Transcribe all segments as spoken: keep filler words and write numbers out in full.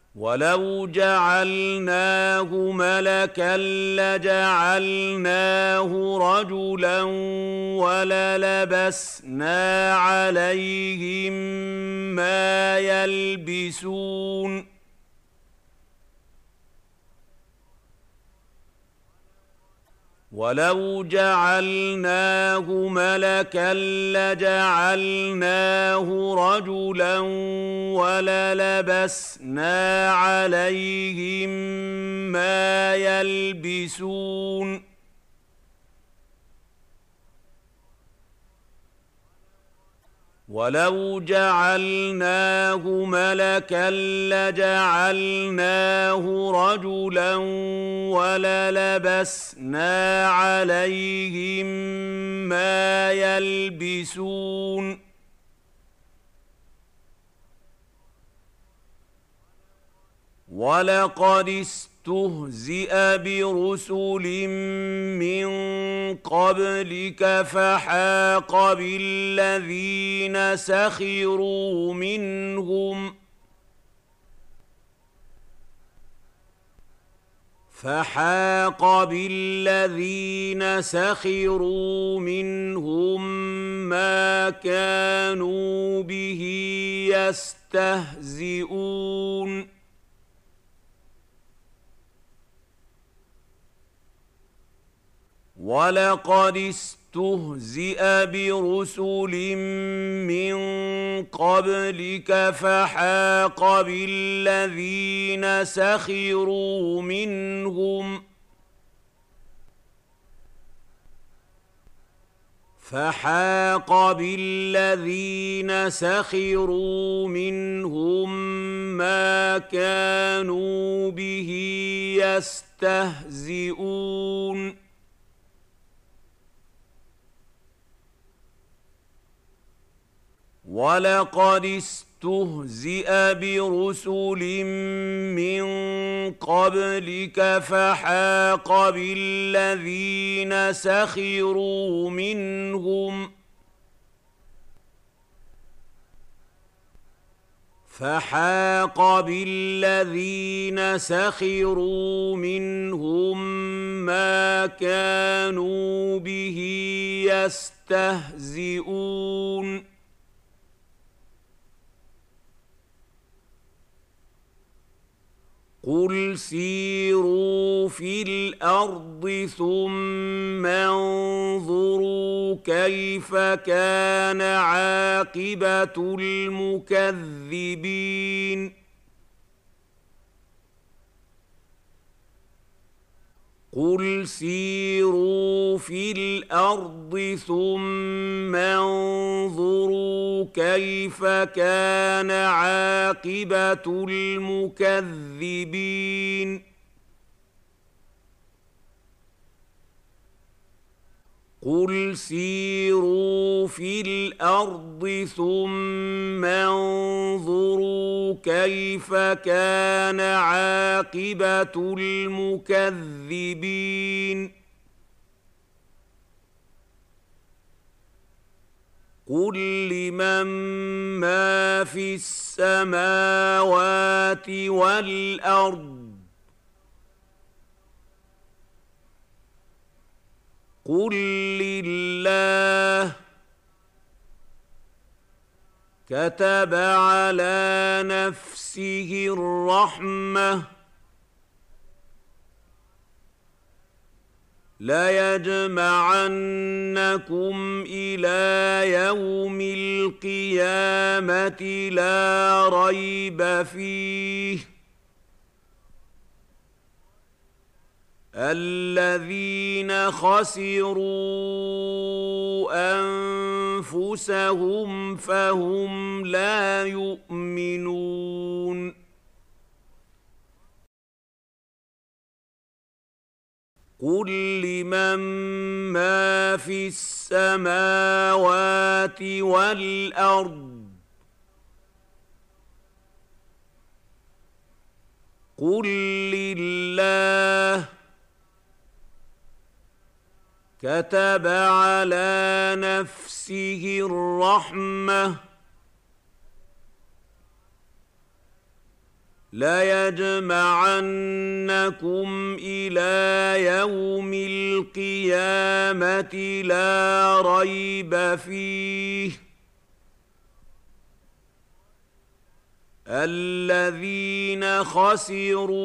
وَلَوْ جَعَلْنَاهُ مَلَكًا لَّجَعَلْنَاهُ رَجُلًا وَلَلَبَسْنَا عَلَيْهِم مَّا يَلْبِسُونَ وَلَوْ جَعَلْنَاهُ مَلَكًا لَّجَعَلْنَاهُ رَجُلًا وَلَلَبَسْنَا عَلَيْهِم مَّا يَلْبِسُونَ وَلَوْ جَعَلْنَاهُ مَلَكًا لَّجَعَلْنَاهُ رَجُلًا وَلَلَبَسْنَا عَلَيْهِم مَّا يَلْبِسُونَ وَلَقَدِ اسْتُهْزِئَ بِرُسُلٍ مِّن قَبْلِكَ فَحَاقَ بِالَّذِينَ سَخِرُوا مِنْهُمْ فَحَاقَ بِالَّذِينَ سَخِرُوا مِنْهُم مَّا كَانُوا بِهِ يَسْتَهْزِئُونَ وَلَقَدِ اسْتُهْزِئَ بِرُسُلٍ مِّن قَبْلِكَ فَحَاقَ بِالَّذِينَ سَخِرُوا مِنْهُم فَحَاقَ بِالَّذِينَ سَخِرُوا مِنْهُم مَّا كَانُوا بِهِ يَسْتَهْزِئُونَ وَلَقَدِ اسْتُهْزِئَ بِرُسُلٍ مِّن قَبْلِكَ فَحَاقَ بِالَّذِينَ سَخِرُوا مِنْهُمْ فَحَاقَ بِالَّذِينَ سَخِرُوا مِنْهُم مَّا كَانُوا بِهِ يَسْتَهْزِئُونَ قُلْ سِيرُوا فِي الْأَرْضِ ثُمَّ انظُرُوا كَيْفَ كَانَ عَاقِبَةُ الْمُكَذِّبِينَ قُلْ سِيرُوا فِي الْأَرْضِ ثُمَّ انظُرُوا كَيْفَ كَانَ عَاقِبَةُ الْمُكَذِّبِينَ قُلْ سِيرُوا فِي الْأَرْضِ ثُمَّ انظُرُوا كَيْفَ كَانَ عَاقِبَةُ الْمُكَذِّبِينَ قُل لِّمَن مَّا فِي السَّمَاوَاتِ وَالْأَرْضِ قُل لِّلَّهِ كَتَبَ عَلَىٰ نَفْسِهِ الرَّحْمَةَ لَيَجْمَعَنَّكُمْ إِلَىٰ يَوْمِ الْقِيَامَةِ لَا رَيْبَ فِيهِ الَّذِينَ خَسِرُوا أَنفُسَهُمْ فَهُمْ لَا يُؤْمِنُونَ قُل لِّمَن مَّا فِي السَّمَاوَاتِ وَالْأَرْضِ قُل لِّلَّهِ كَتَبَ عَلَىٰ نَفْسِهِ الرَّحْمَةَ لَيَجْمَعَنَّكُمْ إِلَىٰ يَوْمِ الْقِيَامَةِ لَا رَيْبَ فِيهِ ۚ الَّذِينَ خَسِرُوا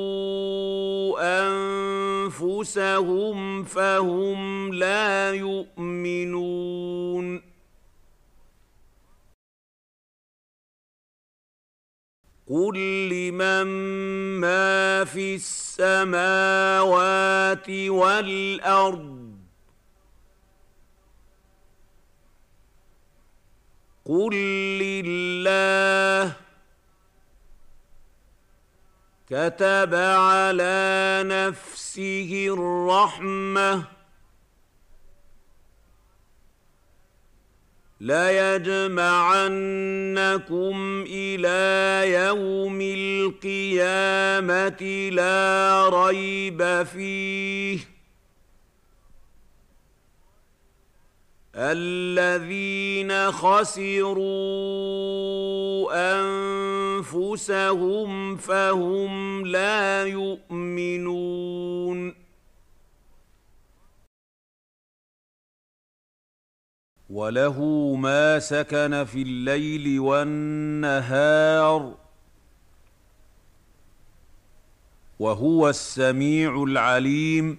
أَنفُسَهُمْ فَهُمْ لَا يُؤْمِنُونَ قُل لِّمَن مَّا فِي السَّمَاوَاتِ وَالْأَرْضِ قُل لِّلَّهِ كَتَبَ عَلَىٰ نَفْسِهِ الرَّحْمَةَ لَيَجْمَعَنَّكُمْ إِلَىٰ يَوْمِ الْقِيَامَةِ لَا رَيْبَ فِيهِ ۚ الَّذِينَ خَسِرُوا أَنفُسَهُمْ فَهُمْ لَا يُؤْمِنُونَ وَلَهُ مَا سَكَنَ فِي اللَّيْلِ وَالنَّهَارِ وَهُوَ السَّمِيعُ الْعَلِيمُ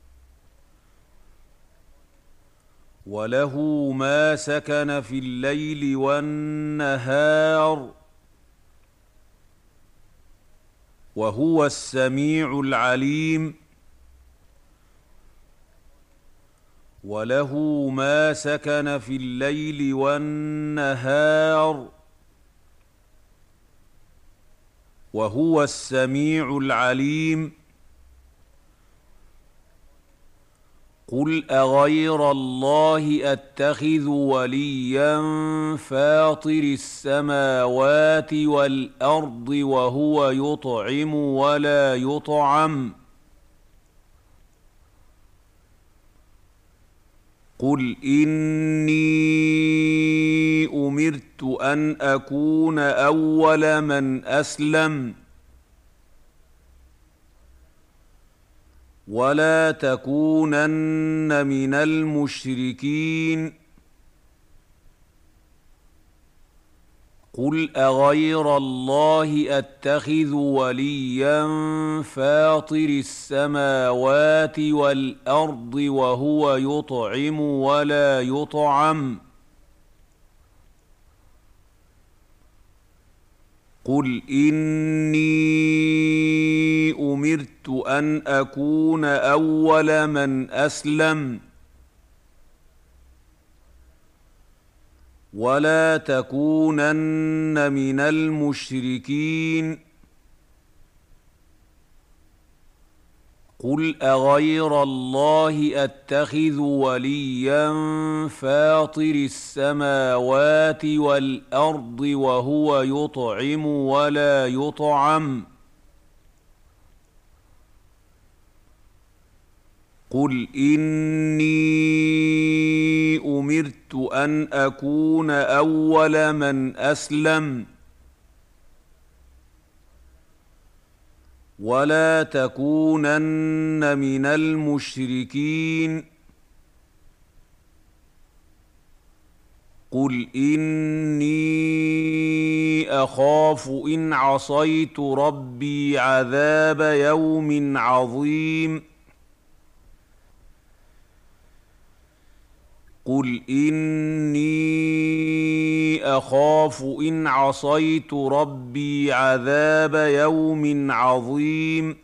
وَلَهُ مَا سَكَنَ فِي اللَّيْلِ وَالنَّهَارِ وَهُوَ السَّمِيعُ الْعَلِيمُ وَلَهُ مَا سَكَنَ فِي اللَّيْلِ وَالنَّهَارِ وَهُوَ السَّمِيعُ الْعَلِيمُ قُلْ أَغَيْرَ اللَّهِ أَتَّخِذُ وَلِيًّا فَاطِرِ السَّمَاوَاتِ وَالْأَرْضِ وَهُوَ يُطْعِمُ وَلَا يُطْعَمُ قُلْ إِنِّي أُمِرْتُ أَنْ أَكُونَ أَوَّلَ مَنْ أَسْلَمَ وَلَا تَكُونَنَّ مِنَ الْمُشْرِكِينَ قُلْ أَغَيْرَ اللَّهِ أَتَّخِذُ وَلِيًّا فَاطِرِ السَّمَاوَاتِ وَالْأَرْضِ وَهُوَ يُطْعِمُ وَلَا يُطْعَمُ قُلْ إِنِّي أُمِرْتُ أَنْ أَكُونَ أَوَّلَ مَنْ أَسْلَمَ وَلَا تَكُونَنَّ مِنَ الْمُشْرِكِينَ قُلْ أَغَيْرَ اللَّهِ أَتَّخِذُ وَلِيًّا فَاطِرِ السَّمَاوَاتِ وَالْأَرْضِ وَهُوَ يُطْعِمُ وَلَا يُطْعَمُ قُلْ إِنِّي أُمِرْتُ أَنْ أَكُونَ أَوَّلَ مَنْ أَسْلَمَ وَلَا تَكُونَنَّ مِنَ الْمُشْرِكِينَ قُلْ إِنِّي أَخَافُ إِنْ عَصَيْتُ رَبِّي عَذَابَ يَوْمٍ عَظِيمٍ قُلْ إِنِّي أَخَافُ إِنْ عَصَيْتُ رَبِّي عَذَابَ يَوْمٍ عَظِيمٍ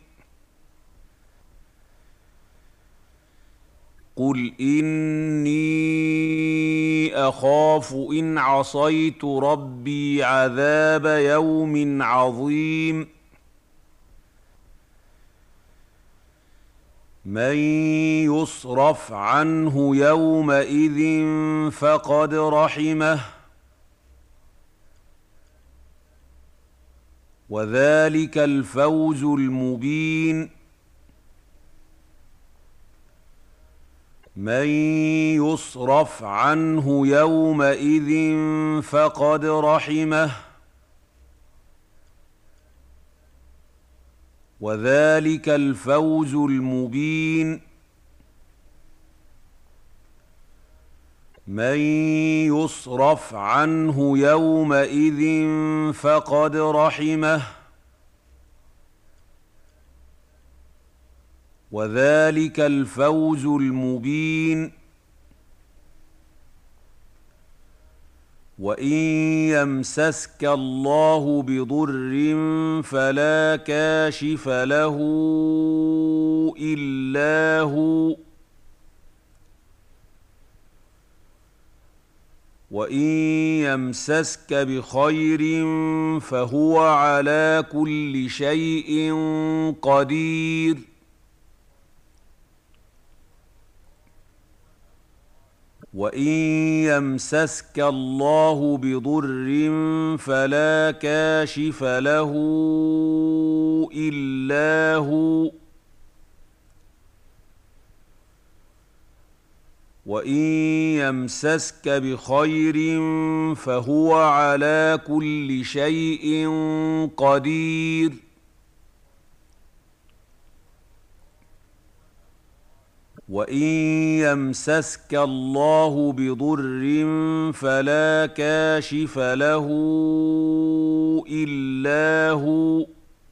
قُلْ إِنِّي أَخَافُ إِنْ عَصَيْتُ رَبِّي عَذَابَ يَوْمٍ عَظِيمٍ مَّن يُصْرَفْ عَنْهُ يَوْمَئِذٍ فَقَدْ رَحِمَهُ وَذَلِكَ الْفَوْزُ الْمُبِينُ مَن يُصْرَفْ عَنْهُ يَوْمَئِذٍ فَقَدْ رَحِمَهُ وذلك الفوز المبين. من يصرف عنه يومئذ فقد رحمه وذلك الفوز المبين. وإن يمسسك الله بضر فلا كاشف له إلا هو وإن يمسسك بخير فهو على كل شيء قدير. وإن يمسسك الله بضر فلا كاشف له إلا هو وإن يمسسك بخير فهو على كل شيء قدير. وإن يمسسك الله بضر فلا كاشف له إلا هو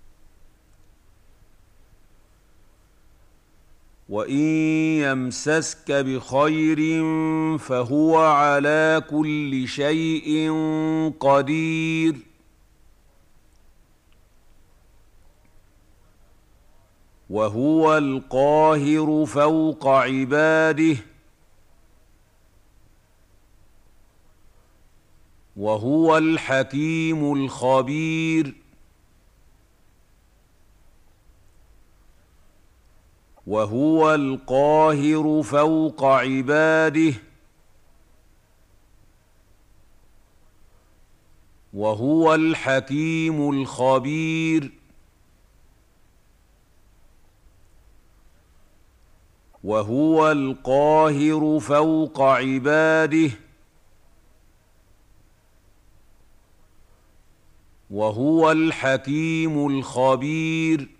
وإن يمسسك بخير فهو على كل شيء قدير. وهو القاهر فوق عباده وهو الحكيم الخبير. وهو القاهر فوق عباده وهو الحكيم الخبير. وهو القاهر فوق عباده وهو الحكيم الخبير.